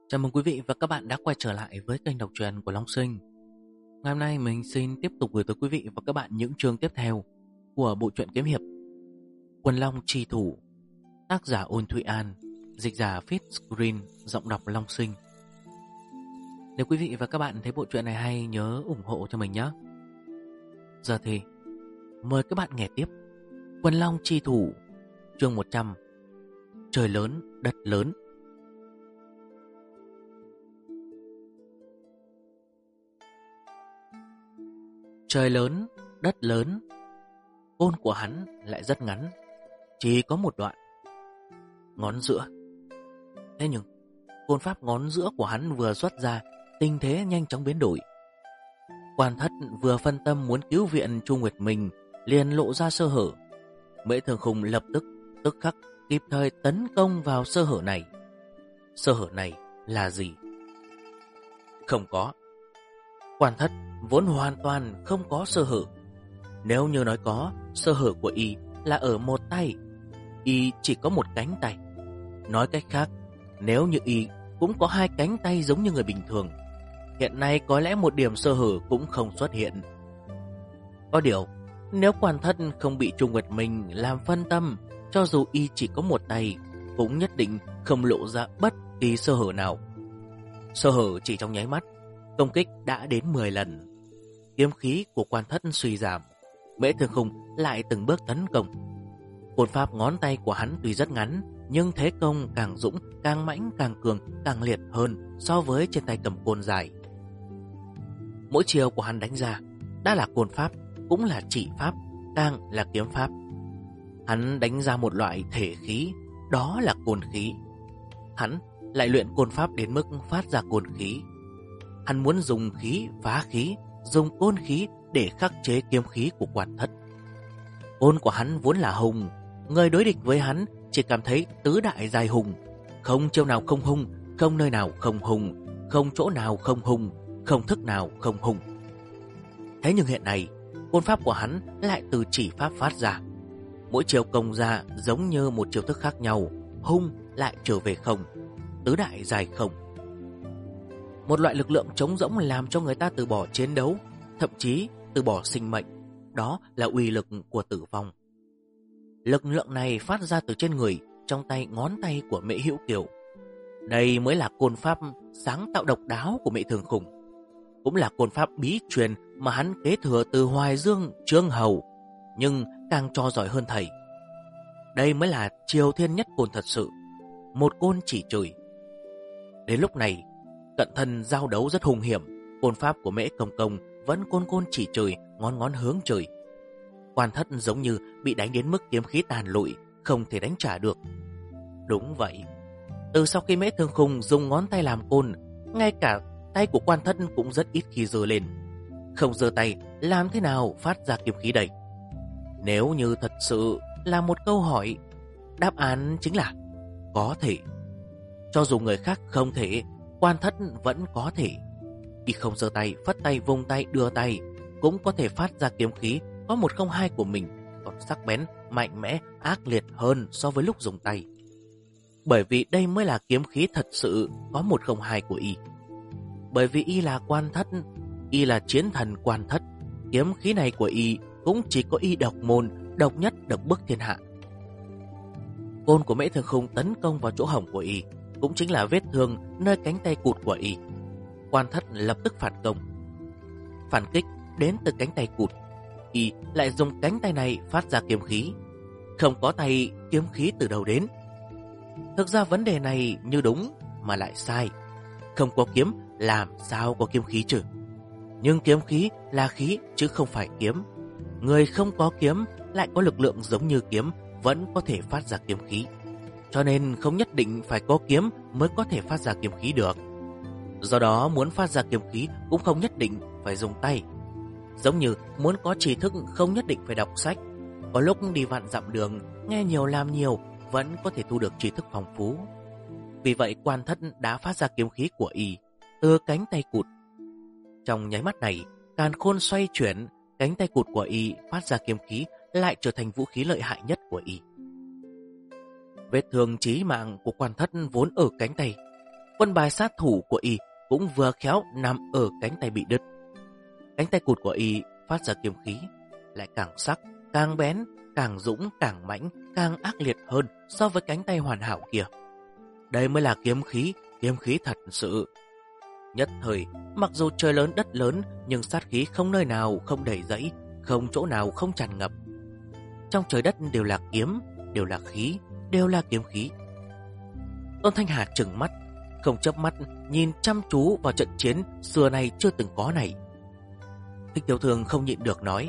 Chào mừng quý vị và các bạn đã quay trở lại với kênh đọc truyện của Long Sinh. Ngày hôm nay mình xin tiếp tục gửi tới quý vị và các bạn những chương tiếp theo của bộ truyện kiếm hiệp Quần Long Chi Thủ, tác giả Ôn Thụy An, dịch giả Fitz giọng đọc Long Sinh. Nếu quý vị và các bạn thấy bộ truyện này hay, nhớ ủng hộ cho mình nhé. Giờ thì mời các bạn nghe tiếp Quần Long Chi Thủ, chương 100, trời lớn đất lớn. Trời lớn, đất lớn. Côn của hắn lại rất ngắn, chỉ có một đoạn ngón giữa. Thế nhưng côn pháp ngón giữa của hắn vừa xuất ra, tình thế nhanh chóng biến đổi. Quan Thất vừa phân tâm muốn cứu viện Chu Nguyệt Minh, liền lộ ra sơ hở. Mễ Thường Khung lập tức khắc kịp thời tấn công vào sơ hở này. Sơ hở này là gì? Không có. Quan Thất vốn hoàn toàn không có sơ hở. Nếu như nói có, sơ hở của y là ở một tay. Y chỉ có một cánh tay. Nói cách khác, nếu như y cũng có hai cánh tay giống như người bình thường, hiện nay có lẽ một điểm sơ hở cũng không xuất hiện. Có điều, nếu Quan Thất không bị Chu Nguyệt Minh làm phân tâm, cho dù y chỉ có một tay, cũng nhất định không lộ ra bất kỳ sơ hở nào. Sơ hở chỉ trong nháy mắt, công kích đã đến 10 lần. Kiếm khí của Quan Thất suy giảm, Mễ Thường Khung lại từng bước tấn công. Côn pháp ngón tay của hắn tuy rất ngắn, nhưng thế công càng dũng, càng mãnh, càng cường, càng liệt hơn so với trên tay cầm côn dài. Mỗi chiều của hắn đánh ra đã là côn pháp, cũng là chỉ pháp, càng là kiếm pháp. Hắn đánh ra một loại thể khí, đó là côn khí. Hắn lại luyện côn pháp đến mức phát ra côn khí. Hắn muốn dùng khí phá khí, dùng côn khí để khắc chế kiếm khí của Quan Thất. Côn của hắn vốn là hùng, người đối địch với hắn chỉ cảm thấy tứ đại dài hùng, không chiêu nào không hung, không nơi nào không hùng, không chỗ nào không hung, không thức nào không hung. Thế nhưng hiện nay, côn pháp của hắn lại từ chỉ pháp phát ra. Mỗi chiêu công ra giống như một chiêu thức khác nhau, hung lại trở về không, tứ đại dài không. Một loại lực lượng trống rỗng làm cho người ta từ bỏ chiến đấu, thậm chí từ bỏ sinh mệnh. Đó là uy lực của tử vong. Lực lượng này phát ra từ trên người, trong tay ngón tay của Mễ Hữu Kiều. Đây mới là côn pháp sáng tạo độc đáo của Mễ Thường Khung, cũng là côn pháp bí truyền mà hắn kế thừa từ Hoài Dương, Trương Hầu, nhưng càng cho giỏi hơn thầy. Đây mới là triều thiên nhất côn thật sự, một côn chỉ trời. Đến lúc này, cận thân giao đấu rất hung hiểm, côn pháp của Mễ Công Công vẫn côn chỉ trời, ngón ngón hướng trời. Quan Thất giống như bị đánh đến mức kiếm khí tàn lụi, không thể đánh trả được. Đúng vậy, từ sau khi Mễ Thường Khung dùng ngón tay làm côn, ngay cả tay của Quan Thất cũng rất ít khi giơ lên. Không giơ tay, làm thế nào phát ra kiếm khí đây? Nếu như thật sự là một câu hỏi, đáp án chính là có thể. Cho dù người khác không thể, Quan Thất vẫn có thể. Y không giơ tay, phất tay, vung tay, đưa tay, cũng có thể phát ra kiếm khí có 102 của mình, còn sắc bén, mạnh mẽ, ác liệt hơn so với lúc dùng tay. Bởi vì đây mới là kiếm khí thật sự có 102 của y. Bởi vì y là Quan Thất, y là chiến thần Quan Thất, kiếm khí này của y cũng chỉ có y độc môn, độc nhất, độc bức thiên hạ. Côn của Mễ Thường Khung tấn công vào chỗ hổng của y, cũng chính là vết thương nơi cánh tay cụt của y. Quan Thất lập tức phản công. Phản kích đến từ cánh tay cụt, y lại dùng cánh tay này phát ra kiếm khí. Không có tay, kiếm khí từ đâu đến? Thực ra vấn đề này như đúng mà lại sai. Không có kiếm làm sao có kiếm khí chứ? Nhưng kiếm khí là khí chứ không phải kiếm. Người không có kiếm lại có lực lượng giống như kiếm, vẫn có thể phát ra kiếm khí. Cho nên không nhất định phải có kiếm mới có thể phát ra kiếm khí được. Do đó muốn phát ra kiếm khí cũng không nhất định phải dùng tay. Giống như muốn có tri thức không nhất định phải đọc sách. Có lúc đi vạn dặm đường, nghe nhiều làm nhiều, vẫn có thể thu được tri thức phong phú. Vì vậy Quan Thất đã phát ra kiếm khí của y từ cánh tay cụt. Trong nháy mắt này, càn khôn xoay chuyển, cánh tay cụt của y phát ra kiếm khí lại trở thành vũ khí lợi hại nhất của y. Vết thương chí mạng của Quan Thất vốn ở cánh tay, Quân bài sát thủ của y cũng vừa khéo nằm ở cánh tay bị đứt. Cánh tay cụt của y phát ra kiếm khí lại càng sắc, càng bén, càng dũng, càng mãnh, càng ác liệt hơn so với cánh tay hoàn hảo kia. Đây mới là kiếm khí thật sự. Nhất thời, mặc dù trời lớn đất lớn, nhưng sát khí không nơi nào không đầy dẫy, không chỗ nào không tràn ngập. Trong trời đất đều là kiếm, đều là khí, đều là kiếm khí. Tôn Thanh Hà trừng mắt, không chớp mắt, nhìn chăm chú vào trận chiến xưa nay chưa từng có này. Thích Tiểu Thương không nhịn được nói: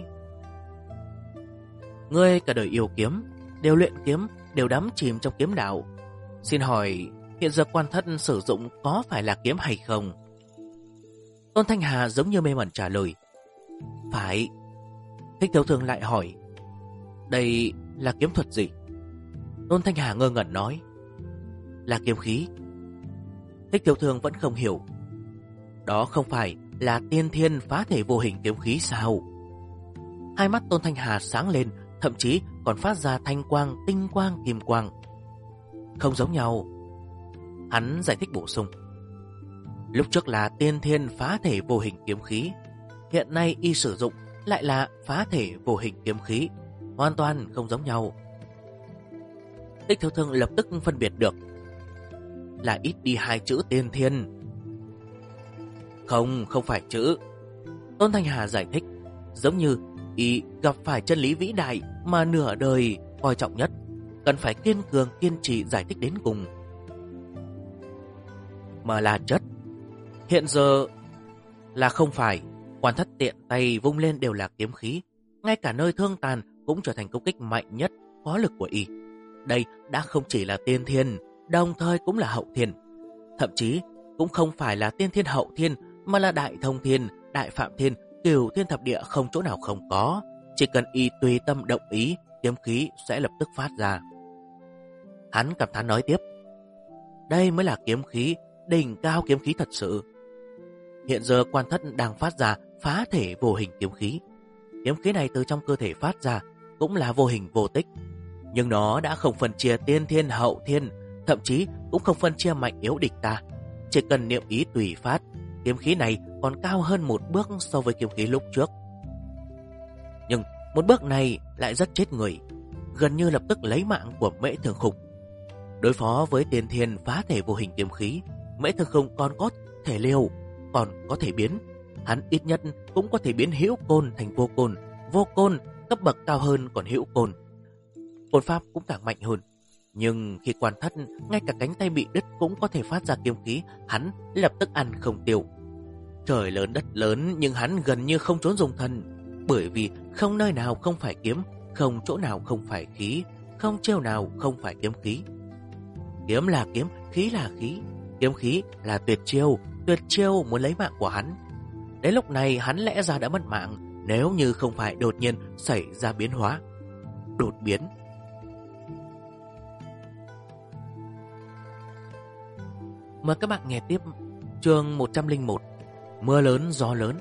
ngươi cả đời yêu kiếm, đều luyện kiếm, đều đắm chìm trong kiếm đạo. Xin hỏi, hiện giờ quan thất sử dụng có phải là kiếm hay không? Tôn Thanh Hà giống như mê mẩn trả lời: phải. Thích Tiểu Thương lại hỏi: đây là kiếm thuật gì? Tôn Thanh Hà ngơ ngẩn nói: là kiếm khí. Thích Tiểu Thương vẫn không hiểu: đó không phải là tiên thiên phá thể vô hình kiếm khí sao? Hai mắt Tôn Thanh Hà sáng lên, thậm chí còn phát ra thanh quang, tinh quang, kim quang. Không giống nhau. Hắn giải thích bổ sung: lúc trước là tiên thiên phá thể vô hình kiếm khí, hiện nay y sử dụng lại là phá thể vô hình kiếm khí, hoàn toàn không giống nhau. Thích Tiểu Thương lập tức phân biệt được: là ít đi hai chữ tiên thiên. Không phải chữ. Tôn Thanh Hà giải thích, giống như y gặp phải chân lý vĩ đại mà nửa đời coi trọng nhất, cần phải kiên cường kiên trì giải thích đến cùng. Mà là chất. Hiện giờ là không phải. Quan thất tiện tay vung lên đều là kiếm khí, ngay cả nơi thương tàn cũng trở thành công kích mạnh nhất có lực của y. Đây đã không chỉ là tiên thiên, đồng thời cũng là hậu thiên. Thậm chí cũng không phải là tiên thiên hậu thiên, mà là đại thông thiên, đại phạm thiên, cửu thiên thập địa, không chỗ nào không có. Chỉ cần y tùy tâm động ý, kiếm khí sẽ lập tức phát ra. Hắn cảm thán nói tiếp: đây mới là kiếm khí, đỉnh cao kiếm khí thật sự. Hiện giờ quan thất đang phát ra phá thể vô hình kiếm khí. Kiếm khí này từ trong cơ thể phát ra cũng là vô hình vô tích, nhưng nó đã không phân chia tiên thiên hậu thiên, thậm chí cũng không phân chia mạnh yếu địch ta. Chỉ cần niệm ý tùy phát, kiếm khí này còn cao hơn một bước so với kiếm khí lúc trước. Nhưng một bước này lại rất chết người, gần như lập tức lấy mạng của Mễ Thường Khung. Đối phó với tiên thiên phá thể vô hình kiếm khí, Mễ Thường Khung còn có thể liều, còn có thể biến. Hắn ít nhất cũng có thể biến hữu côn thành vô côn, vô côn cấp bậc cao hơn còn hữu côn. Côn pháp cũng càng mạnh hơn. Nhưng khi quan thất ngay cả cánh tay bị đứt cũng có thể phát ra kiếm khí, hắn lập tức ăn không tiêu. Trời lớn đất lớn, nhưng hắn gần như không trốn dùng thân, bởi vì không nơi nào không phải kiếm, không chỗ nào không phải khí, không chiêu nào không phải kiếm khí. Kiếm là kiếm, khí là khí. Kiếm khí là tuyệt chiêu muốn lấy mạng của hắn. Đến lúc này hắn lẽ ra đã mất mạng, nếu như không phải đột nhiên xảy ra biến hóa. Đột biến. Mời các bạn nghe tiếp chương 101, Mưa lớn gió lớn.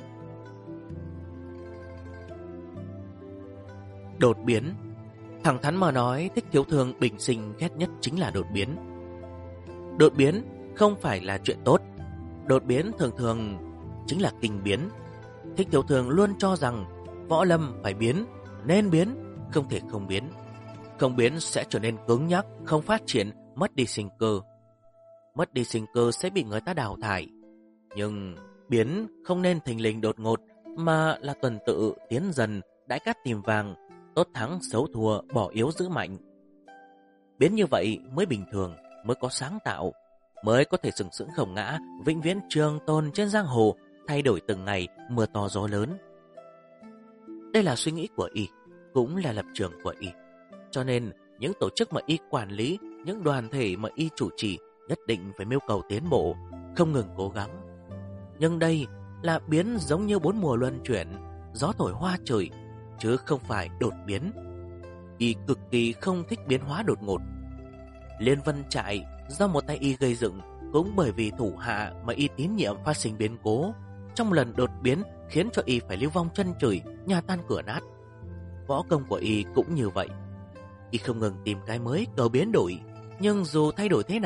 Đột biến. Thẳng thắn mà nói, Thích Thiếu Thương bình sinh ghét nhất chính là đột biến. Đột biến không phải là chuyện tốt. Đột biến thường thường chính là kinh biến. Thích Thiếu Thương luôn cho rằng võ lâm phải biến, nên biến, không thể không biến. Không biến sẽ trở nên cứng nhắc, không phát triển, mất đi sinh cơ. Mất đi sinh cơ sẽ bị người ta đào thải. Nhưng biến không nên thình lình đột ngột, mà là tuần tự tiến dần, đãi cát tìm vàng, tốt thắng xấu thua, bỏ yếu giữ mạnh. Biến như vậy mới bình thường, mới có sáng tạo, mới có thể sừng sững không ngã, vĩnh viễn trường tồn trên giang hồ, thay đổi từng ngày mưa to gió lớn. Đây là suy nghĩ của y, cũng là lập trường của y. Cho nên những tổ chức mà y quản lý, những đoàn thể mà y chủ trì nhất định phải mưu cầu tiến bộ, không ngừng cố gắng. Nhưng đây là biến giống như bốn mùa luân chuyển, gió thổi hoa trời, chứ không phải đột biến. Y cực kỳ không thích biến hóa đột ngột. Liên Vân Trại do một tay y gây dựng, cũng bởi vì thủ hạ mà y tín nhiệm phát sinh biến cố. Trong lần đột biến khiến cho y phải lưu vong chân trời, nhà tan cửa nát. Võ công của y cũng như vậy. Y không ngừng tìm cái mới, cầu biến đổi. Nhưng dù thay đổi thế nào,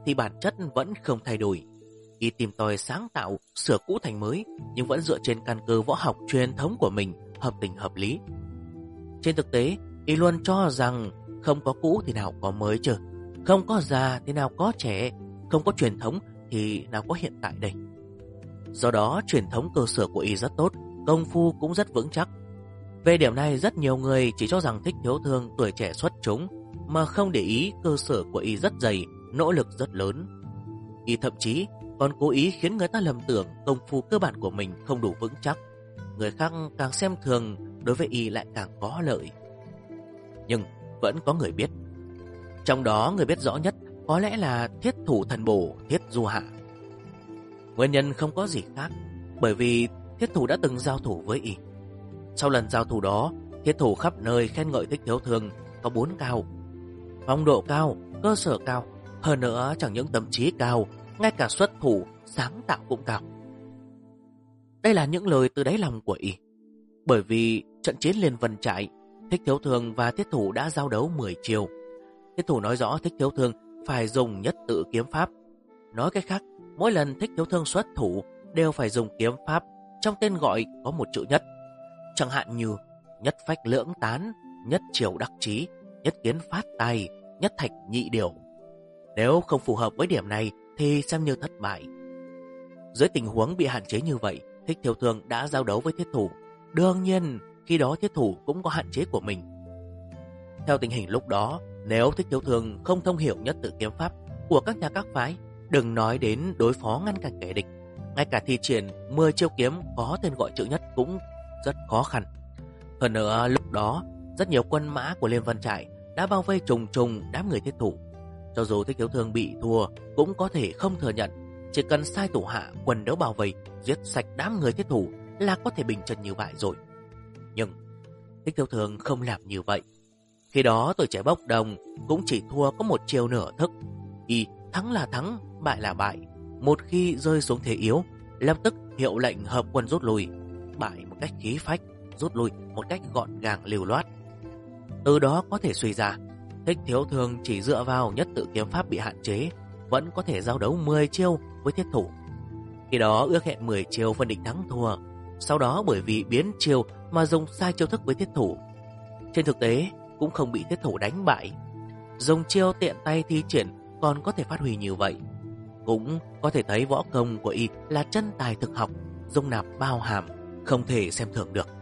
thì bản chất vẫn không thay đổi. Y tìm tòi sáng tạo, sửa cũ thành mới, nhưng vẫn dựa trên căn cơ võ học truyền thống của mình, hợp tình hợp lý. Trên thực tế, Y luôn cho rằng không có cũ thì nào có mới chứ, không có già thì nào có trẻ, không có truyền thống thì nào có hiện tại đây. Do đó, truyền thống cơ sở của Y rất tốt, công phu cũng rất vững chắc. Về điểm này, rất nhiều người chỉ cho rằng Thích Thiếu Thương tuổi trẻ xuất chúng, mà không để ý cơ sở của Y rất dày, nỗ lực rất lớn. Y thậm chí còn cố ý khiến người ta lầm tưởng công phu cơ bản của mình không đủ vững chắc. Người khác càng xem thường, đối với Y lại càng có lợi. Nhưng vẫn có người biết. Trong đó người biết rõ nhất có lẽ là Thiết Thủ Thần Bổ Thiết Du Hạ. Nguyên nhân không có gì khác, bởi vì Thiết Thủ đã từng giao thủ với Y. Sau lần giao thủ đó, Thiết Thủ khắp nơi khen ngợi Thích Thiếu Thương có 4 cao: phong độ cao, cơ sở cao, hơn nữa chẳng những tâm trí cao, ngay cả xuất thủ, sáng tạo cũng cao. Đây là những lời từ đáy lòng của Y. Bởi vì trận chiến Liên Vân Trại, Thích Thiếu Thương và Thiết Thủ đã giao đấu 10 chiêu. Thiết Thủ nói rõ Thích Thiếu Thương phải dùng nhất tự kiếm pháp. Nói cách khác, mỗi lần Thích Thiếu Thương xuất thủ đều phải dùng kiếm pháp, trong tên gọi có một chữ nhất. Chẳng hạn như nhất phách lưỡng tán, nhất triều đắc chí, nhất kiến phát tài, nhất thạch nhị điều. Nếu không phù hợp với điểm này thì xem như thất bại. Dưới tình huống bị hạn chế như vậy, Thích Thiếu Thương đã giao đấu với Thiết Thủ. Đương nhiên, khi đó Thiết Thủ cũng có hạn chế của mình. Theo tình hình lúc đó, nếu Thích Thiếu Thương không thông hiểu nhất tự kiếm pháp của các nhà các phái, đừng nói đến đối phó ngăn cản kẻ địch, ngay cả thi triển 10 chiêu kiếm có tên gọi chữ nhất cũng rất khó khăn. Hơn nữa, lúc đó rất nhiều quân mã của Liên Vân Trại đã bao vây trùng trùng đám người Thiết Thủ. Cho dù Thích Thiếu Thương bị thua cũng có thể không thừa nhận, chỉ cần sai thủ hạ quần đấu bao vây, giết sạch đám người Thiết Thủ là có thể bình chân như bại rồi. Nhưng Thích Thiếu Thương không làm như vậy. Khi đó tuổi trẻ bốc đồng cũng chỉ thua có một chiều nửa thức. Y thắng là thắng, bại là bại. Một khi rơi xuống thế yếu, lập tức hiệu lệnh hợp quân rút lui, bại một cách khí phách, rút lui một cách gọn gàng lưu loát. Từ đó có thể suy ra, Thích Thiếu Thương chỉ dựa vào nhất tự kiếm pháp bị hạn chế, vẫn có thể giao đấu 10 chiêu với Thiết Thủ. Khi đó ước hẹn 10 chiêu phân định thắng thua. Sau đó bởi vì biến chiêu mà dùng sai chiêu thức với Thiết Thủ. Trên thực tế cũng không bị Thiết Thủ đánh bại. Dùng chiêu tiện tay thi triển còn có thể phát huy như vậy. Cũng có thể thấy võ công của Y là chân tài thực học, dung nạp bao hàm, không thể xem thường được.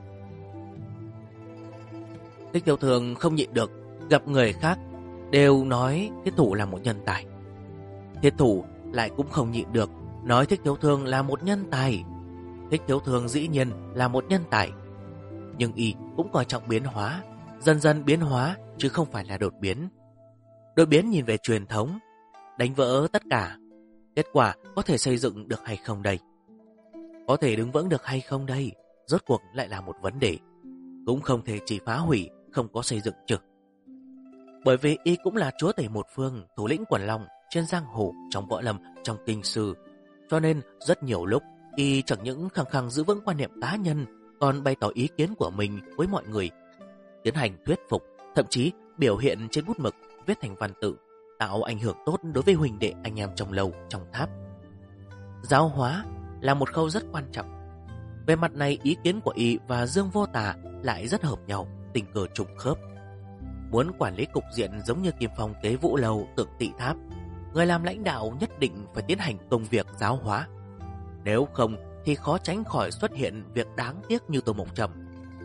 Thích Thiếu Thương không nhịn được, gặp người khác đều nói Thiết Thủ là một nhân tài. Thiết Thủ lại cũng không nhịn được, nói Thích Thiếu Thương là một nhân tài. Thích Thiếu Thương dĩ nhiên là một nhân tài, nhưng Y cũng coi trọng biến hóa, dần dần biến hóa chứ không phải là đột biến. Đột biến nhìn về truyền thống, đánh vỡ tất cả. Kết quả có thể xây dựng được hay không đây? Có thể đứng vững được hay không đây? Rốt cuộc lại là một vấn đề. Cũng không thể chỉ phá hủy, không có xây dựng chứ. Bởi vì Y cũng là chúa tể một phương, thủ lĩnh quần long trên giang hồ, trong võ lâm, trong kinh sư. Cho nên rất nhiều lúc Y chẳng những khăng khăng giữ vững quan niệm cá nhân, còn bày tỏ ý kiến của mình với mọi người, tiến hành thuyết phục, thậm chí biểu hiện trên bút mực, viết thành văn tự, tạo ảnh hưởng tốt đối với huynh đệ anh em trong lầu, trong tháp. Giáo hóa là một khâu rất quan trọng. Về mặt này, ý kiến của Y và Dương Vô Tà lại rất hợp nhau, tình cờ trùng khớp. Muốn quản lý cục diện giống như Kim Phong Tế Vũ Lầu, Tượng Tị Tháp, người làm lãnh đạo nhất định phải tiến hành công việc giáo hóa. Nếu không thì khó tránh khỏi xuất hiện việc đáng tiếc như Tô Mộng Trầm.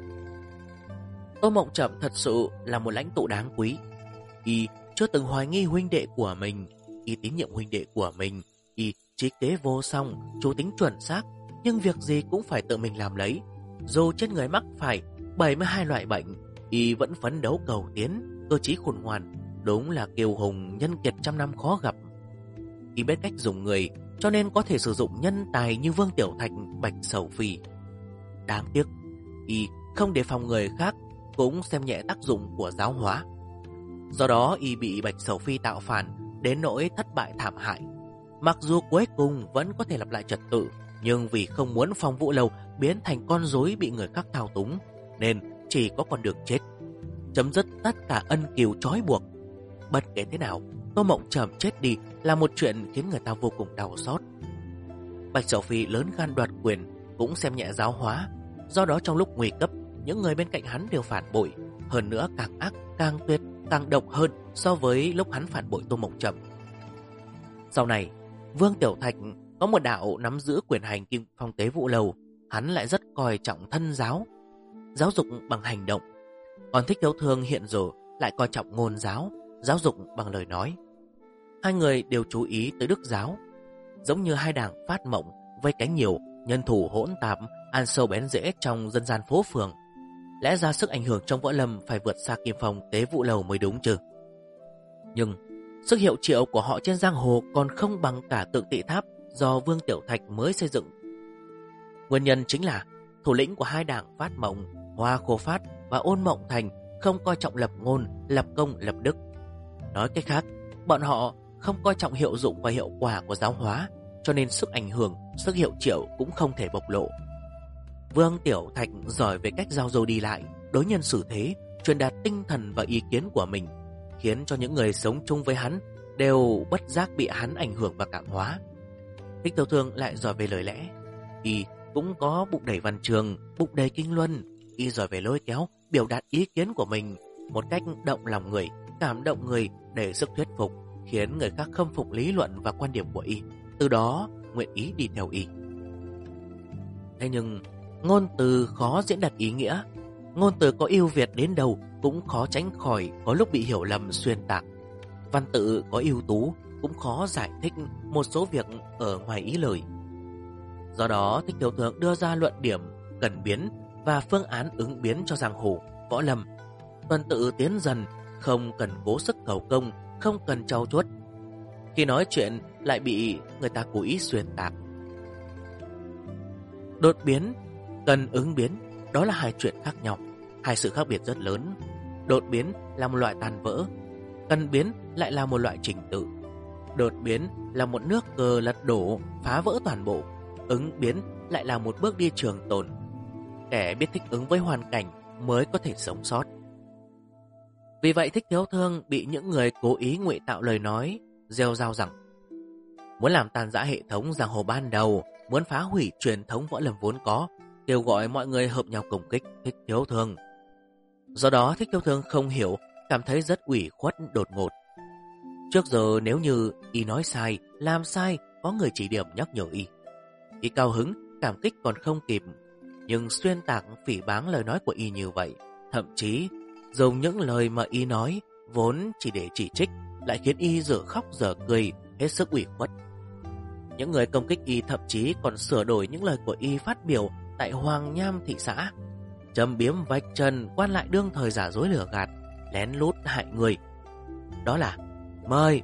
Tô Mộng Trầm thật sự là một lãnh tụ đáng quý. Y chưa từng hoài nghi huynh đệ của mình, Y tín nhiệm huynh đệ của mình, Y trí kế vô song, chủ tính chuẩn xác, nhưng việc gì cũng phải tự mình làm lấy. Dù trên người mắc phải 72 loại bệnh, Y vẫn phấn đấu cầu tiến, cơ trí khôn ngoan, đúng là kiêu hùng nhân kiệt trăm năm khó gặp. Y biết cách dùng người, cho nên có thể sử dụng nhân tài như Vương Tiểu Thạch, Bạch Sầu Phi. Đáng tiếc, Y không đề phòng người khác cũng xem nhẹ tác dụng của giáo hóa. Do đó Y bị Bạch Sầu Phi tạo phản đến nỗi thất bại thảm hại. Mặc dù cuối cùng vẫn có thể lập lại trật tự, nhưng vì không muốn Phong Vũ Lâu biến thành con rối bị người khác thao túng, nên chỉ có con đường chết, chấm dứt tất cả ân cừu trói buộc. Bất kể thế nào, Tô Mộng Trầm chết đi là một chuyện khiến người ta vô cùng đau xót. Bạch Sầu Phi lớn gan đoạt quyền, cũng xem nhẹ giáo hóa. Do đó trong lúc nguy cấp, những người bên cạnh hắn đều phản bội. Hơn nữa càng ác, càng tuyệt, càng độc hơn so với lúc hắn phản bội Tô Mộng Trầm. Sau này, Vương Tiểu Thạch có một đạo nắm giữ quyền hành Kim Phong Tế Vũ Lầu. Hắn lại rất coi trọng thân giáo, giáo dục bằng hành động. Còn Thích Thiếu Thương hiện giờ lại coi trọng ngôn giáo, giáo dục bằng lời nói. Hai người đều chú ý tới đức giáo, giống như hai đảng phát mộng, vây cánh nhiều, nhân thủ hỗn tạp, ăn sâu bén rễ trong dân gian phố phường. Lẽ ra sức ảnh hưởng trong võ lâm phải vượt xa Kim Phong Tế Vũ Lầu mới đúng chứ. Nhưng sức hiệu triệu của họ trên giang hồ còn không bằng cả Tượng Tỵ Tháp do Vương Tiểu Thạch mới xây dựng. Nguyên nhân chính là thủ lĩnh của hai đảng Phát Mộng, Hoa Khô Phát và Ôn Mộng Thành không coi trọng lập ngôn, lập công, lập đức. Nói cách khác, bọn họ không coi trọng hiệu dụng và hiệu quả của giáo hóa, cho nên sức ảnh hưởng, sức hiệu triệu cũng không thể bộc lộ. Vương Tiểu Thạch giỏi về cách giao du đi lại, đối nhân xử thế, truyền đạt tinh thần và ý kiến của mình, khiến cho những người sống chung với hắn đều bất giác bị hắn ảnh hưởng và cảm hóa. Thích Thiếu Thương lại giỏi về lời lẽ, y cũng có bụng đầy văn trường, bụng đầy kinh luân. Y giỏi về lôi kéo, biểu đạt ý kiến của mình một cách động lòng người, cảm động người, để sức thuyết phục, khiến người khác khâm phục lý luận và quan điểm của y, từ đó nguyện ý đi theo y. Thế nhưng ngôn từ khó diễn đạt ý nghĩa, ngôn từ có ưu việt đến đâu cũng khó tránh khỏi có lúc bị hiểu lầm xuyên tạc. Văn tự có ưu tú cũng khó giải thích một số việc ở ngoài ý lời. Do đó Thích Thiếu Thương đưa ra luận điểm cần biến và phương án ứng biến cho giang hồ, võ lâm. Tuần tự tiến dần, không cần cố sức cầu công, không cần trau chuốt. Khi nói chuyện lại bị người ta cố ý xuyên tạc. Đột biến, cần ứng biến, đó là hai chuyện khác nhau, hai sự khác biệt rất lớn. Đột biến là một loại tàn vỡ, cần biến lại là một loại trình tự. Đột biến là một nước cờ lật đổ, phá vỡ toàn bộ. Ứng biến lại là một bước đi trường tồn. Kẻ biết thích ứng với hoàn cảnh mới có thể sống sót. Vì vậy Thích Thiếu Thương bị những người cố ý ngụy tạo lời nói, rêu rao rằng muốn làm tan rã hệ thống giang hồ ban đầu, muốn phá hủy truyền thống võ lâm vốn có, kêu gọi mọi người hợp nhau công kích Thích Thiếu Thương. Do đó Thích Thiếu Thương không hiểu, cảm thấy rất ủy khuất đột ngột. Trước giờ nếu như y nói sai, làm sai, có người chỉ điểm nhắc nhở y, y cao hứng, cảm kích còn không kịp. Nhưng xuyên tạc phỉ báng lời nói của y như vậy, thậm chí dùng những lời mà y nói vốn chỉ để chỉ trích, lại khiến y dở khóc dở cười, hết sức ủy khuất. Những người công kích y thậm chí còn sửa đổi những lời của y phát biểu tại Hoàng Nham thị xã, châm biếm vạch trần quan lại đương thời giả dối lừa gạt, lén lút hại người. Đó là mời.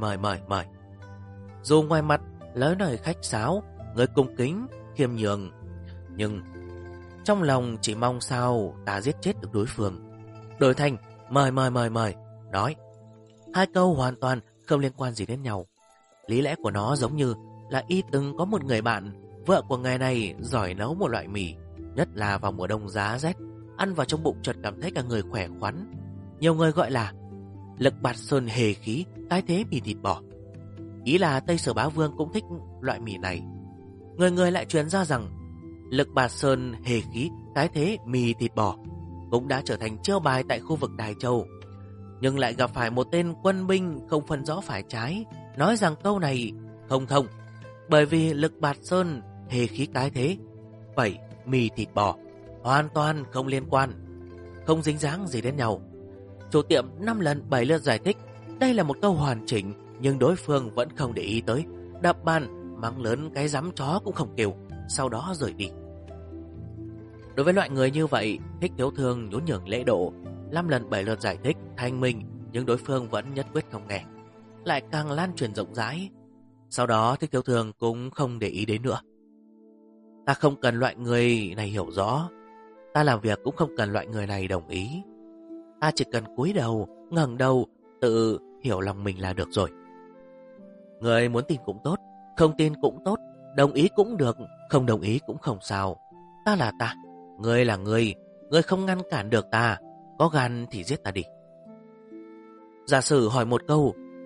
Dù ngoài mặt lời nói khách sáo, người cung kính, khiêm nhường, nhưng trong lòng chỉ mong sao ta giết chết được đối phương. Đổi thành mời. Nói hai câu hoàn toàn không liên quan gì đến nhau. Lý lẽ của nó giống như là y từng có một người bạn, vợ của người này giỏi nấu một loại mì, nhất là vào mùa đông giá rét, ăn vào trong bụng chợt cảm thấy cả người khỏe khoắn. Nhiều người gọi là Lực Bạt Sơn hề khí tái thế mì thịt bò. Ý là Tây Sở Bá Vương cũng thích loại mì này. Người lại truyền ra rằng Lực Bạt Sơn hề khí tái thế mì thịt bò cũng đã trở thành treo bài tại khu vực Đài Châu. Nhưng lại gặp phải một tên quân binh không phân rõ phải trái, nói rằng câu này không thông, bởi vì Lực Bạt Sơn hề khí tái thế, vậy mì thịt bò hoàn toàn không liên quan, không dính dáng gì đến nhau. Chủ tiệm 5 lần 7 lượt giải thích đây là một câu hoàn chỉnh, nhưng đối phương vẫn không để ý tới, đập bàn mắng lớn cái dám chó cũng không kêu, sau đó rời đi. Đối với loại người như vậy, Thích Thiếu Thương nhún nhường lễ độ, 5 lần 7 lượt giải thích thanh minh, nhưng đối phương vẫn nhất quyết không nghe, lại càng lan truyền rộng rãi. Sau đó Thích Thiếu Thương cũng không để ý đến nữa. Ta không cần loại người này hiểu rõ, ta làm việc cũng không cần loại người này đồng ý. Ta chỉ cần cúi đầu, ngẩng đầu, tự hiểu lòng mình là được rồi. Người muốn tin cũng tốt, không tin cũng tốt, đồng ý cũng được, không đồng ý cũng không sao. Ta là ta, ngươi là ngươi không ngăn cản được ta, có gan thì giết ta đi. Giả sử hỏi một câu,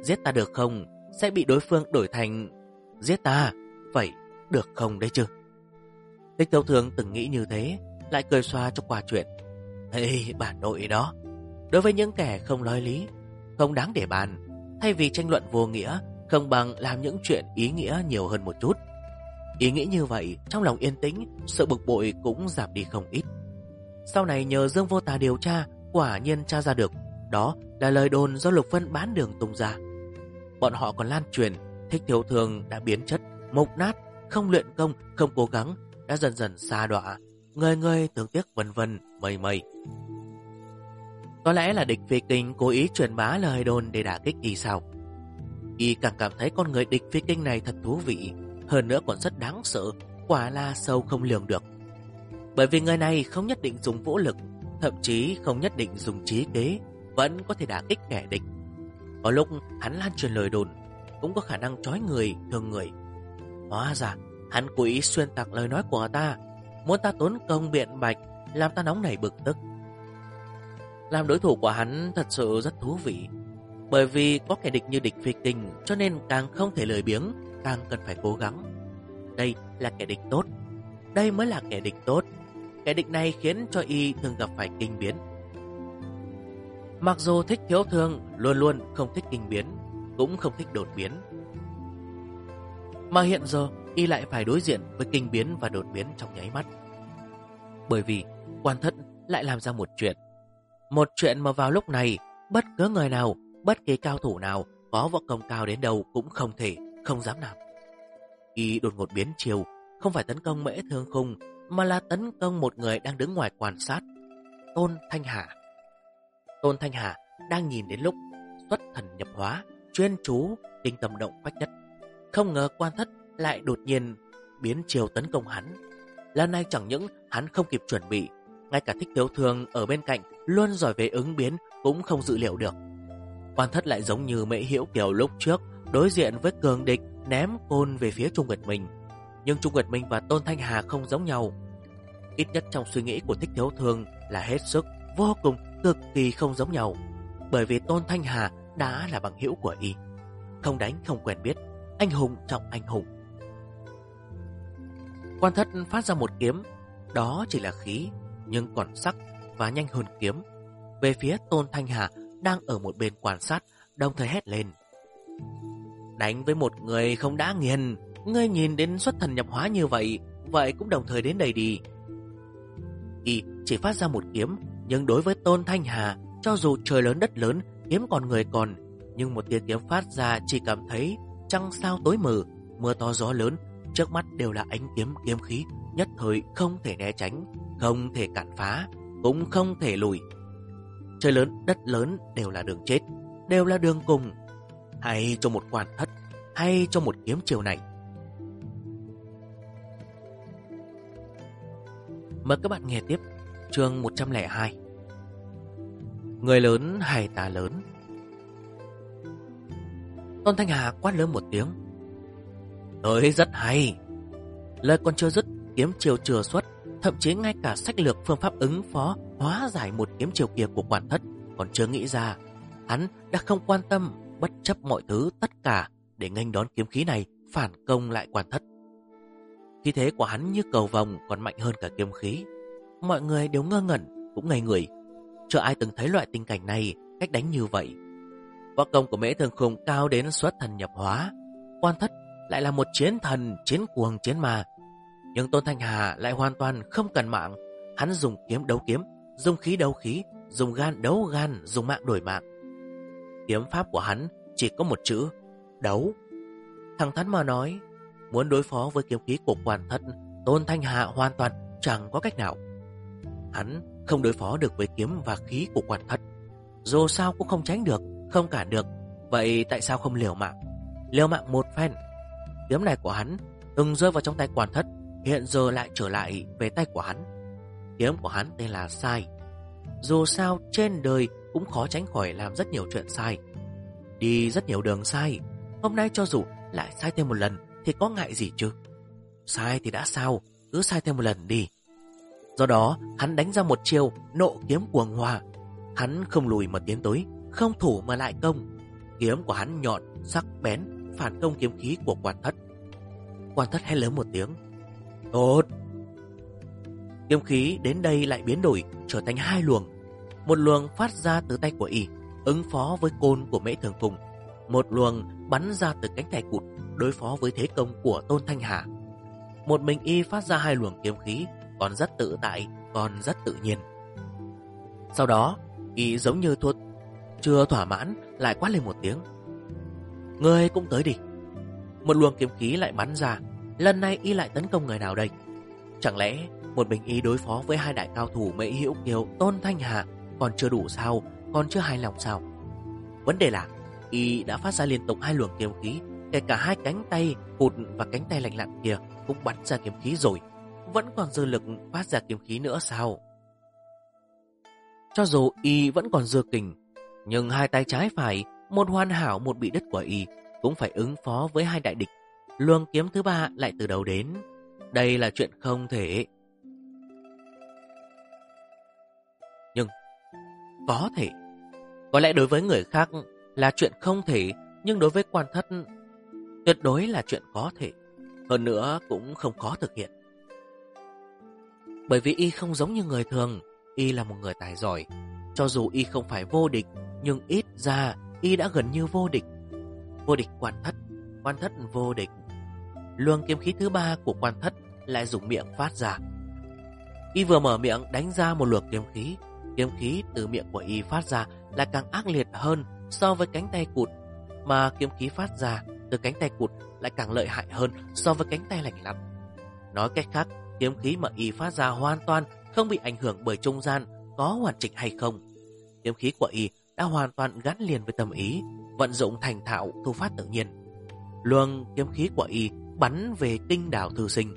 giết ta được không, sẽ bị đối phương đổi thành giết ta, vậy được không đấy chứ? Thích Thiếu Thương từng nghĩ như thế, lại cười xoa cho qua chuyện. Ê, bà nội đó, đối với những kẻ không nói lý, không đáng để bàn, thay vì tranh luận vô nghĩa, không bằng làm những chuyện ý nghĩa nhiều hơn một chút. Ý nghĩ như vậy, trong lòng yên tĩnh, sự bực bội cũng giảm đi không ít. Sau này nhờ Dương Vô Tà điều tra, quả nhiên tra ra được, đó là lời đồn do Lục Vân bán đường tung ra. Bọn họ còn lan truyền, Thích Thiếu Thương đã biến chất, mục nát, không luyện công, không cố gắng, đã dần dần sa đọa, người người thương tiếc vân vân, mây mây. Có lẽ là địch Phi Kinh cố ý truyền bá lời đồn để đả kích y sao? Y càng cảm thấy con người địch Phi Kinh này thật thú vị, hơn nữa còn rất đáng sợ, quả là sâu không lường được. Bởi vì người này không nhất định dùng vũ lực, thậm chí không nhất định dùng trí kế, vẫn có thể đả kích kẻ địch. Có lúc hắn lan truyền lời đồn, cũng có khả năng trói người, thương người. Hóa ra, hắn cố ý xuyên tạc lời nói của ta, muốn ta tốn công biện bạch, làm ta nóng nảy bực tức. Làm đối thủ của hắn thật sự rất thú vị, bởi vì có kẻ địch như địch Phi Kinh, cho nên càng không thể lười biếng, càng cần phải cố gắng. Đây là kẻ địch tốt, đây mới là kẻ địch tốt. Kẻ địch này khiến cho y thường gặp phải kinh biến. Mặc dù Thích Thiếu Thương luôn luôn không thích kinh biến, cũng không thích đột biến, mà hiện giờ y lại phải đối diện với kinh biến và đột biến trong nháy mắt. Bởi vì Quan Thất lại làm ra một chuyện mà vào lúc này bất cứ người nào, bất kỳ cao thủ nào có võ công cao đến đâu cũng không dám làm. Y đột ngột biến chiều, không phải tấn công Mễ Thương Khung, mà là tấn công một người đang đứng ngoài quan sát, Tôn Thanh Hà. Tôn Thanh Hà đang nhìn đến lúc xuất thần nhập hóa, chuyên chú, kinh tâm động phách nhất. Không ngờ Quan Thất lại đột nhiên biến chiều tấn công hắn. Lần này chẳng những hắn không kịp chuẩn bị, ngay cả Thích Thiếu Thương ở bên cạnh luôn giỏi về ứng biến cũng không dự liệu được. Quan Thất lại giống như Mễ Hiểu Kiều lúc trước đối diện với cường địch ném côn về phía Trung Nguyệt Minh. Nhưng Trung Nguyệt Minh và Tôn Thanh Hà không giống nhau. Ít nhất trong suy nghĩ của Thích Thiếu Thương là hết sức, vô cùng, cực kỳ không giống nhau. Bởi vì Tôn Thanh Hà đã là bằng hữu của y, không đánh không quen biết, anh hùng trọng anh hùng. Quan Thất phát ra một kiếm, đó chỉ là khí, nhưng còn sắc và nhanh hơn kiếm. Về phía Tôn Thanh Hà đang ở một bên quan sát, đồng thời hét lên: đánh với một người không đã nghiền, ngươi nhìn đến xuất thần nhập hóa như vậy, vậy cũng đồng thời đến đây đi. Y chỉ phát ra một kiếm, nhưng đối với Tôn Thanh Hà, cho dù trời lớn đất lớn, kiếm còn người còn, nhưng một tia kiếm phát ra chỉ cảm thấy trăng sao tối mờ, mưa to gió lớn, trước mắt đều là ánh kiếm kiếm khí, nhất thời không thể né tránh, không thể cản phá, cũng không thể lùi. Trời lớn đất lớn đều là đường chết, đều là đường cùng. Hay cho một Quan Thất, hay cho một kiếm chiều này. Mời các bạn nghe tiếp chương 102. Người lớn hay tà lớn. Tôn Thanh Hà quát lớn một tiếng: tới rất hay. Lời còn chưa dứt, kiếm chiều chưa xuất, thậm chí ngay cả sách lược phương pháp ứng phó hóa giải một kiếm chiều kia của Quan Thất còn chưa nghĩ ra. Hắn đã không quan tâm, bất chấp mọi thứ tất cả để nghênh đón kiếm khí này, phản công lại Quan Thất. Khí thế của hắn như cầu vồng, còn mạnh hơn cả kiếm khí. Mọi người đều ngơ ngẩn, cũng ngây người. Chưa ai từng thấy loại tình cảnh này, cách đánh như vậy. Võ công của Mễ Thương Khung cao đến xuất thần nhập hóa, Quan Thất lại là một chiến thần, chiến cuồng, chiến ma. Nhưng Tôn Thanh Hà lại hoàn toàn không cần mạng. Hắn dùng kiếm đấu kiếm, dùng khí đấu khí, dùng gan đấu gan, dùng mạng đổi mạng. Kiếm pháp của hắn chỉ có một chữ: đấu. Thẳng thắn mà nói, muốn đối phó với kiếm khí của Quan Thất, Tôn Thanh Hà hoàn toàn chẳng có cách nào. Hắn không đối phó được với kiếm và khí của Quan Thất, dù sao cũng không tránh được, không cản được. Vậy tại sao không liều mạng? Liều mạng một phen. Kiếm này của hắn từng rơi vào trong tay Quan Thất, hiện giờ lại trở lại về tay của hắn. Kiếm của hắn tên là sai. Dù sao trên đời cũng khó tránh khỏi làm rất nhiều chuyện sai, đi rất nhiều đường sai. Hôm nay cho dù lại sai thêm một lần thì có ngại gì chứ? Sai thì đã sao, cứ sai thêm một lần đi. Do đó hắn đánh ra một chiêu nộ kiếm cuồng hòa. Hắn không lùi mà tiến tới, không thủ mà lại công. Kiếm của hắn nhọn, sắc bén, phản công kiếm khí của Quan Thất. Quan Thất hét lớn một tiếng. Tốt! Kiếm khí đến đây lại biến đổi, trở thành hai luồng. Một luồng phát ra từ tay của y, ứng phó với côn của Mễ Thường Phùng. Một luồng bắn ra từ cánh tay cụt, đối phó với thế công của Tôn Thanh Hà. Một mình y phát ra hai luồng kiếm khí, còn rất tự tại, còn rất tự nhiên. Sau đó, y giống như chưa thỏa mãn, lại quát lên một tiếng. Ngươi cũng tới đi. Một luồng kiếm khí lại bắn ra. Lần này y lại tấn công người nào đây? Chẳng lẽ một mình y đối phó với hai đại cao thủ Mễ Hữu Kiều, Tôn Thanh Hà còn chưa đủ sao? Còn chưa hài lòng sao? Vấn đề là y đã phát ra liên tục hai luồng kiếm khí, kể cả hai cánh tay cụt và cánh tay lạnh lặn kia cũng bắn ra kiếm khí rồi, vẫn còn dư lực phát ra kiếm khí nữa sao? Cho dù y vẫn còn dư kình, nhưng hai tay trái phải, một hoàn hảo một bị đứt của y, cũng phải ứng phó với hai đại địch. Luồng kiếm thứ ba lại từ đầu đến. Đây là chuyện không thể. Nhưng có thể. Có lẽ đối với người khác là chuyện không thể, nhưng đối với Quan Thất tuyệt đối là chuyện có thể. Hơn nữa cũng không khó thực hiện. Bởi vì y không giống như người thường, y là một người tài giỏi. Cho dù y không phải vô địch, nhưng ít ra y đã gần như vô địch. Vô địch Quan Thất vô địch. Luồng kiếm khí thứ ba của Quan Thất lại dùng miệng phát ra. Y vừa mở miệng đánh ra một luồng kiếm khí từ miệng của y phát ra là càng ác liệt hơn so với cánh tay cụt, mà kiếm khí phát ra từ cánh tay cụt lại càng lợi hại hơn so với cánh tay lạnh lặn. Nói cách khác, kiếm khí mà y phát ra hoàn toàn không bị ảnh hưởng bởi trung gian có hoàn chỉnh hay không. Kiếm khí của y đã hoàn toàn gắn liền với tâm ý, vận dụng thành thạo, thu phát tự nhiên. Luồng kiếm khí của y bắn về Kinh Đào Thư Sinh.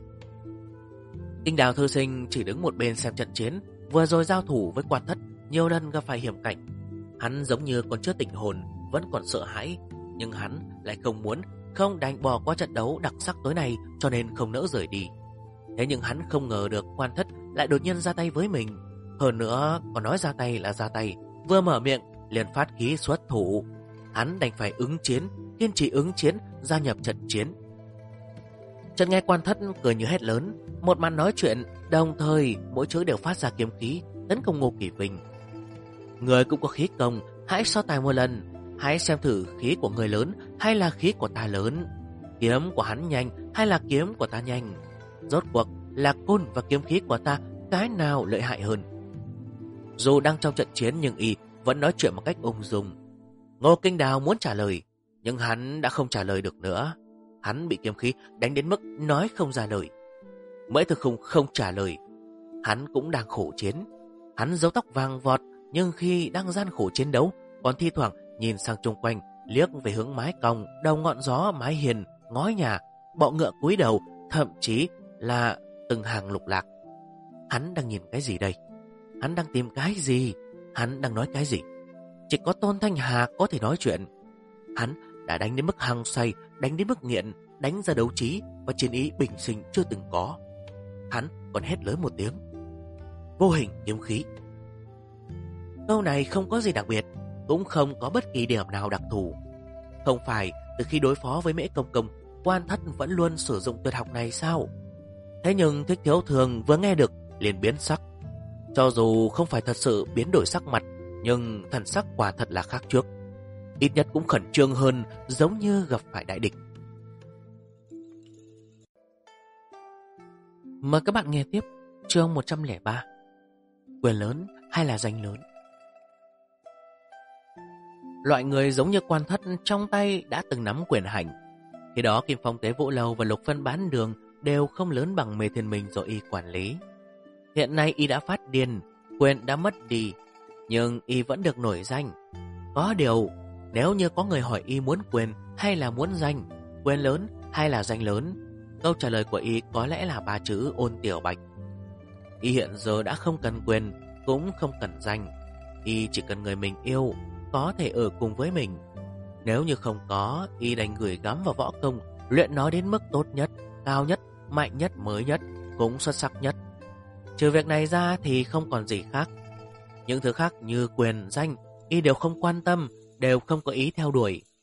Kinh Đào Thư Sinh chỉ đứng một bên xem trận chiến, vừa rồi giao thủ với Quan Thất nhiều lần gặp phải hiểm cảnh. Hắn giống như còn chưa tỉnh hồn, vẫn còn sợ hãi, nhưng hắn lại không đành bỏ qua trận đấu đặc sắc tối nay, cho nên không nỡ rời đi. Thế nhưng hắn không ngờ được Quan Thất lại đột nhiên ra tay với mình. Hơn nữa còn nói ra tay là ra tay, vừa mở miệng liền phát khí xuất thủ. Hắn đành phải ứng chiến, kiên trì ứng chiến, gia nhập trận chiến. Chợt nghe Quan Thất cười như hét lớn, một màn nói chuyện, đồng thời mỗi chữ đều phát ra kiếm khí tấn công Ngô Kỳ Vinh. Người cũng có khí công, hãy so tài một lần, hãy xem thử khí của người lớn hay là khí của ta lớn, kiếm của hắn nhanh hay là kiếm của ta nhanh. Rốt cuộc là côn và kiếm khí của ta, cái nào lợi hại hơn? Dù đang trong trận chiến nhưng y vẫn nói chuyện một cách ung dung. Ngô Kinh Đào muốn trả lời, nhưng hắn đã không trả lời được nữa. Hắn bị kiếm khí đánh đến mức nói không ra lời. Mễ Thực không trả lời. Hắn cũng đang khổ chiến. Hắn râu tóc vàng vọt, nhưng khi đang gian khổ chiến đấu, còn thi thoảng nhìn sang chung quanh, liếc về hướng mái cong, đầu ngọn gió, mái hiền, ngói nhà, bọ ngựa cúi đầu, thậm chí là từng hàng lục lạc. Hắn đang nhìn cái gì đây? Hắn đang tìm cái gì? Hắn đang nói cái gì? Chỉ có Tôn Thanh Hà có thể nói chuyện. Hắn đã đánh đến mức hăng say, đánh đến mức nghiện, đánh ra đấu trí và chiến ý bình sinh chưa từng có. Hắn còn hét lớn một tiếng: vô hình kiếm khí. Câu này không có gì đặc biệt, cũng không có bất kỳ điểm nào đặc thù. Không phải từ khi đối phó với Mễ Công Công, Quan Thất vẫn luôn sử dụng tuyệt học này sao? Thế nhưng Thích Thiếu Thường vừa nghe được liền biến sắc. Cho dù không phải thật sự biến đổi sắc mặt, nhưng thần sắc quả thật là khác trước. Ít nhất cũng khẩn trương hơn, giống như gặp phải đại địch. Mời các bạn nghe tiếp chương 103. Quyền lớn hay là danh lớn? Loại người giống như Quan Thất trong tay đã từng nắm quyền hành. Khi đó Kim Phong Tế Vũ Lâu và Lục Phân Bán Đường đều không lớn bằng Mê Thiên Minh do y quản lý. Hiện nay y đã phát điên, quyền đã mất đi, nhưng y vẫn được nổi danh. Có điều, nếu như có người hỏi y muốn quyền hay là muốn danh, quyền lớn hay là danh lớn, câu trả lời của y có lẽ là 3 chữ: Ôn Tiểu Bạch. Y hiện giờ đã không cần quyền, cũng không cần danh. Y chỉ cần người mình yêu, có thể ở cùng với mình. Nếu như không có, y đành gửi gắm vào võ công, luyện nó đến mức tốt nhất, cao nhất, mạnh nhất, mới nhất, cũng xuất sắc nhất. Trừ việc này ra thì không còn gì khác. Những thứ khác như quyền, danh, y đều không quan tâm, đều không có ý theo đuổi.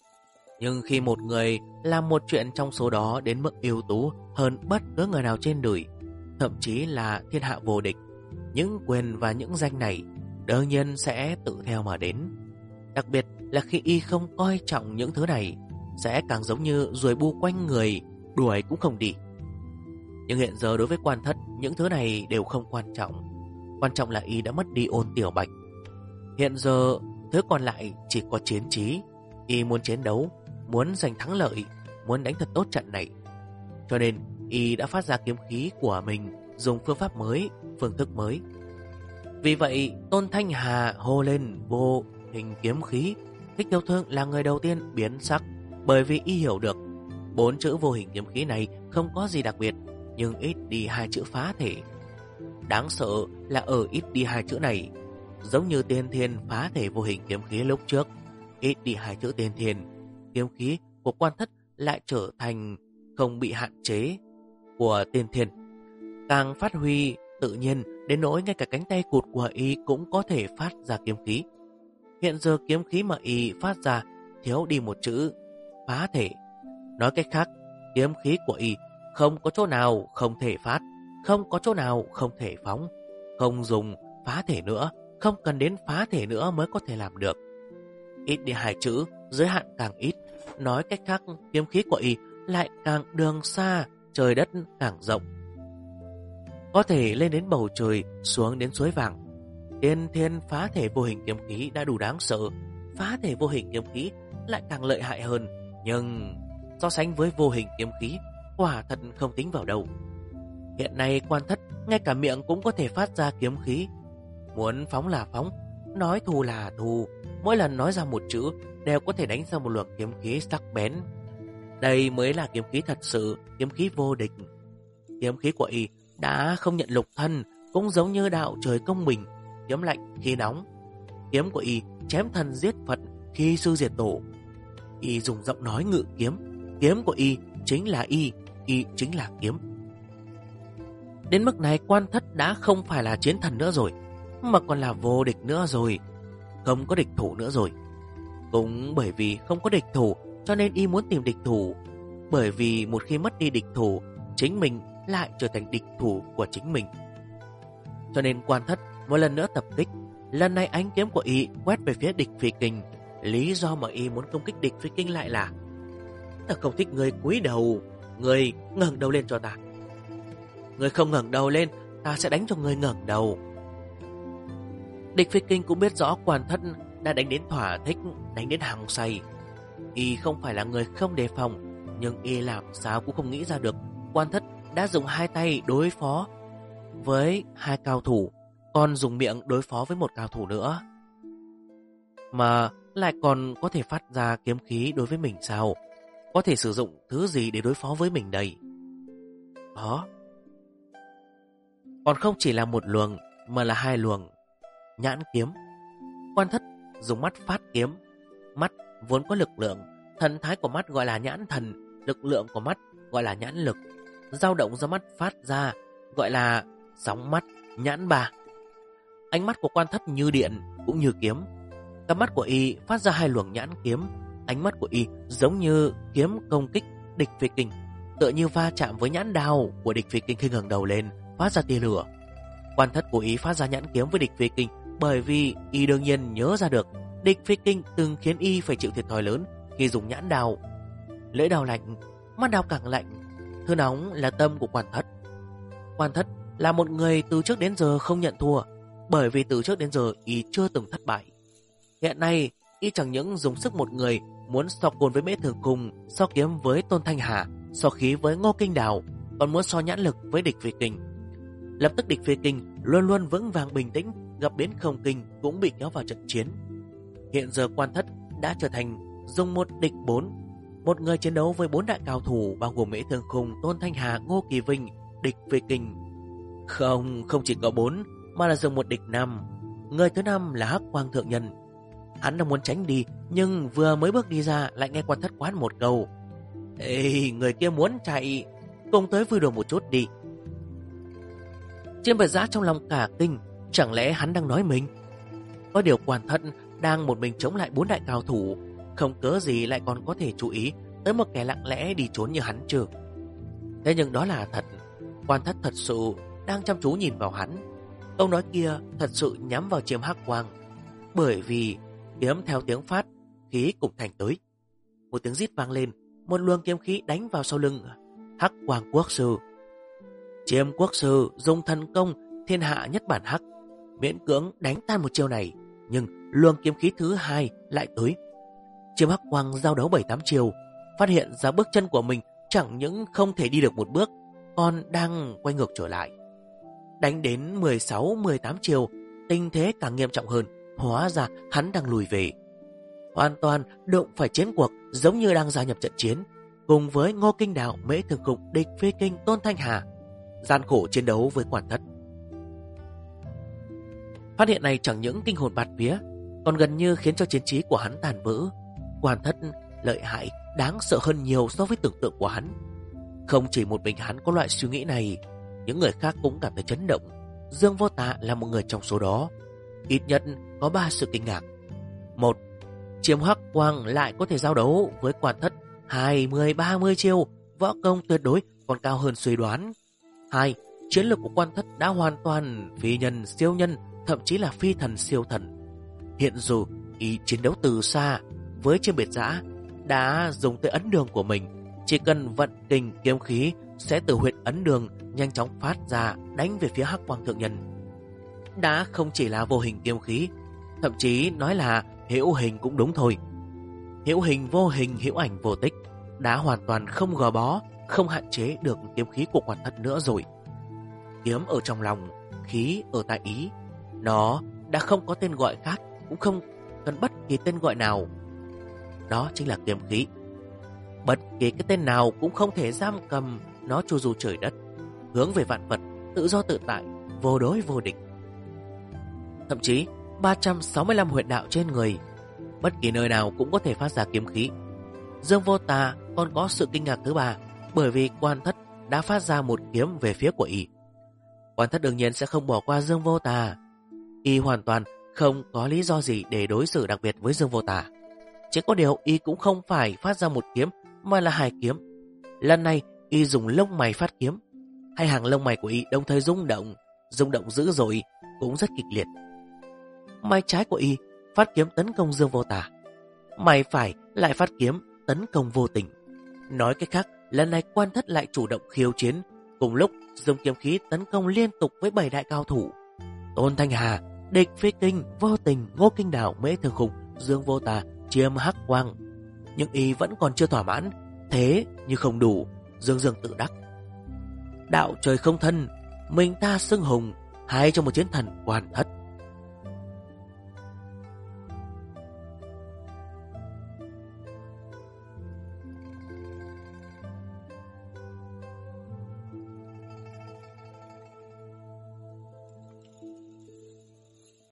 Nhưng khi một người làm một chuyện trong số đó đến mức ưu tú hơn bất cứ người nào trên đời, thậm chí là thiên hạ vô địch, những quyền và những danh này đương nhiên sẽ tự theo mà đến. Đặc biệt là khi y không coi trọng những thứ này, sẽ càng giống như ruồi bu quanh người, đuổi cũng không đi. Nhưng hiện giờ đối với Quan Thất, những thứ này đều không quan trọng. Quan trọng là y đã mất đi Ôn Tiểu Bạch. Hiện giờ thứ còn lại chỉ có chiến trí. Y muốn chiến đấu, muốn giành thắng lợi, muốn đánh thật tốt trận này. Cho nên y đã phát ra kiếm khí của mình, dùng phương pháp mới, phương thức mới. Vì vậy Tôn Thanh Hà hô lên vô hình kiếm khí. Thích Tiêu Thương là người đầu tiên biến sắc, bởi vì y hiểu được 4 chữ vô hình kiếm khí này không có gì đặc biệt, nhưng ít đi 2 chữ phá thể. Đáng sợ là ở ít đi 2 chữ này, giống như Tiên Thiên phá thể vô hình kiếm khí lúc trước, ít đi 2 chữ Tiên Thiên, kiếm khí của Quan Thất lại trở thành không bị hạn chế của Tiên Thiên, càng phát huy tự nhiên đến nỗi ngay cả cánh tay cụt của y cũng có thể phát ra kiếm khí. Hiện giờ kiếm khí mà y phát ra thiếu đi một chữ phá thể. Nói cách khác, kiếm khí của y không có chỗ nào không thể phát, không có chỗ nào không thể phóng, không dùng phá thể nữa, không cần đến phá thể nữa mới có thể làm được. Ít đi 2 chữ, giới hạn càng ít. Nói cách khác, kiếm khí của y lại càng đường xa, trời đất càng rộng, có thể lên đến bầu trời, xuống đến suối vàng. Tiên Thiên phá thể vô hình kiếm khí đã đủ đáng sợ, phá thể vô hình kiếm khí lại càng lợi hại hơn. Nhưng so sánh với vô hình kiếm khí, quả thật không tính vào đâu. Hiện nay Quan Thất ngay cả miệng cũng có thể phát ra kiếm khí. Muốn phóng là phóng, nói thù là thù, mỗi lần nói ra một chữ đều có thể đánh ra một luồng kiếm khí sắc bén. Đây mới là kiếm khí thật sự, kiếm khí vô địch. Kiếm khí của y đã không nhận lục thân, cũng giống như đạo trời công bình, kiếm lạnh khi nóng. Kiếm của y chém thần giết Phật, khi sư diệt tổ. Y dùng giọng nói ngự kiếm, kiếm của y chính là y chính là kiếm. Đến mức này Quan Thất đã không phải là chiến thần nữa rồi, mà còn là vô địch nữa rồi, không có địch thủ nữa rồi. Cũng bởi vì không có địch thủ cho nên y muốn tìm địch thủ, bởi vì một khi mất đi địch thủ, chính mình lại trở thành địch thủ của chính mình. Cho nên Quan Thất một lần nữa tập kích. Lần này ánh kiếm của y quét về phía địch phi kinh. Lý do mà y muốn công kích địch phi kinh lại là: ta không thích người cúi đầu, người ngẩng đầu lên cho ta. Người không ngẩng đầu lên, ta sẽ đánh cho người ngẩng đầu. Địch phi kinh cũng biết rõ Quan Thất đã đánh đến thỏa thích, đánh đến hăng say. Y không phải là người không đề phòng, nhưng y làm sao cũng không nghĩ ra được Quan Thất đã dùng 2 tay đối phó với 2 cao thủ, còn dùng miệng đối phó với 1 cao thủ nữa, mà lại còn có thể phát ra kiếm khí đối với mình sao? Có thể sử dụng thứ gì để đối phó với mình đây? Đó, còn không chỉ là 1 luồng, mà là 2 luồng. Nhãn kiếm. Quan Thất dùng mắt phát kiếm. Mắt vốn có lực lượng, thần thái của mắt gọi là nhãn thần, lực lượng của mắt gọi là nhãn lực, dao động do mắt phát ra gọi là sóng mắt, nhãn bà. Ánh mắt của Quan Thất như điện cũng như kiếm. Cặp mắt của y phát ra 2 luồng nhãn kiếm. Ánh mắt của y giống như kiếm công kích địch phi kinh, tựa như va chạm với nhãn đao của địch phi kinh khi ngẩng đầu lên, phát ra tia lửa. Quan Thất của y phát ra nhãn kiếm với địch phi kinh bởi vì y đương nhiên nhớ ra được địch phi kinh từng khiến y phải chịu thiệt thòi lớn khi dùng nhãn đao. Lưỡi đao lạnh, mắt đao càng lạnh. Thứ nóng là tâm của Quan Thất. Quan Thất là một người từ trước đến giờ không nhận thua, bởi vì từ trước đến giờ y chưa từng thất bại. Hiện nay y chẳng những dùng sức một người, muốn so côn với Mễ Thường Cung, so kiếm với Tôn Thanh Hà, so khí với Ngô Kinh Đào, còn muốn so nhãn lực với địch phi kinh. Lập tức địch phi kinh luôn luôn vững vàng bình tĩnh, gặp biến không kinh cũng bị kéo vào trận chiến. Hiện giờ Quan Thất đã trở thành dùng 1 địch 4, một người chiến đấu với 4 đại cao thủ bao gồm Mễ Thường Cung, Tôn Thanh Hà, Ngô Kỳ Vinh, địch phi kinh. Không chỉ có 4, mà là dùng 1 địch 5. Người thứ 5 là Hắc Quang Thượng Nhân. Hắn đang muốn tránh đi, nhưng vừa mới bước đi ra lại nghe Quan Thất quát một câu: "Ê, người kia muốn chạy, cùng tới vui đùa một chút đi." Chiêm Bạch Giã trong lòng cả kinh, chẳng lẽ hắn đang nói mình? Có điều Quan Thất đang một mình chống lại 4 đại cao thủ, không cớ gì lại còn có thể chú ý tới một kẻ lặng lẽ đi trốn như hắn chứ. Thế nhưng đó là thật, Quan Thất thật sự đang chăm chú nhìn vào hắn. Câu nói kia thật sự nhắm vào Chiêm Hắc Quang, bởi vì kiếm theo tiếng phát, khí cũng thành tới. Một tiếng rít vang lên, một luồng kiếm khí đánh vào sau lưng Hắc Quang Quốc sư. Chiêm Quốc sư dùng thần công thiên hạ nhất bản hắc, miễn cưỡng đánh tan một chiêu này, nhưng luồng kiếm khí thứ hai lại tới. Chiêm Hắc Quang giao đấu 7-8 chiều, phát hiện ra bước chân của mình chẳng những không thể đi được một bước, còn đang quay ngược trở lại. Đánh đến 16-18 chiều, tình thế càng nghiêm trọng hơn, hóa ra hắn đang lùi về. Hoàn toàn đụng phải chiến cuộc, giống như đang gia nhập trận chiến, cùng với Ngô Kinh Đạo, Mễ Thường Cục, địch Phi Kinh, Tôn Thanh Hà, gian khổ chiến đấu với Quan Thất. Phát hiện này chẳng những kinh hồn bạt vía, còn gần như khiến cho chiến trí của hắn tàn vỡ. Quan Thất lợi hại, đáng sợ hơn nhiều so với tưởng tượng của hắn. Không chỉ một mình hắn có loại suy nghĩ này, những người khác cũng cảm thấy chấn động. Dương Vô Tà là một người trong số đó. Ít nhất có 3 sự kinh ngạc. 1. Chiêm Hắc Quang lại có thể giao đấu với Quan Thất 20-30 chiêu, võ công tuyệt đối còn cao hơn suy đoán. 2. Chiến lược của Quan Thất đã hoàn toàn phi nhân siêu nhân, thậm chí là phi thần siêu thần. Hiện dù ý chiến đấu từ xa với Chiêm Biệt Dã đã dùng tới ấn đường của mình, chỉ cần vận kình kiếm khí sẽ từ huyệt ấn đường nhanh chóng phát ra đánh về phía Hắc Quang thượng nhân. Đã không chỉ là vô hình kiếm khí, thậm chí nói là hữu hình cũng đúng thôi. Hữu hình vô hình, hữu ảnh vô tích, đã hoàn toàn không gò bó, không hạn chế được kiếm khí của Quan Thất nữa rồi. Kiếm ở trong lòng, khí ở tại ý, nó đã không có tên gọi khác, cũng không cần bất kỳ tên gọi nào. Đó chính là kiếm khí. Bất kỳ cái tên nào cũng không thể giam cầm nó chu du trời đất, hướng về vạn vật, tự do tự tại, vô đối vô địch. Thậm chí 365 huyệt đạo trên người, bất kỳ nơi nào cũng có thể phát ra kiếm khí. Dương Vô Tà còn có sự kinh ngạc thứ 3, bởi vì Quan Thất đã phát ra một kiếm về phía của y. Quan Thất đương nhiên sẽ không bỏ qua Dương Vô Tà. Y hoàn toàn không có lý do gì để đối xử đặc biệt với Dương Vô Tà. Chỉ có điều y cũng không phải phát ra một kiếm, mà là 2 kiếm. Lần này y dùng lông mày phát kiếm. 2 hàng lông mày của y đồng thời rung động dữ dội, cũng rất kịch liệt. Mày trái của y phát kiếm tấn công Dương Vô Tà, mày phải lại phát kiếm tấn công Vô Tình. Nói cách khác, lần này Quan Thất lại chủ động khiêu chiến, cùng lúc dùng kiếm khí tấn công liên tục với 7 đại cao thủ: Tôn Thanh Hà, địch Phi Kinh, Vô Tình, Ngô Kinh Đạo, Mễ Thường Khục, Dương Vô Tà, Chiêm Hắc Quang. Nhưng y vẫn còn chưa thỏa mãn, thế như không đủ, dương tự đắc: đạo trời không thân, mình ta xưng hùng, hay trong một chiến thần Quan Thất.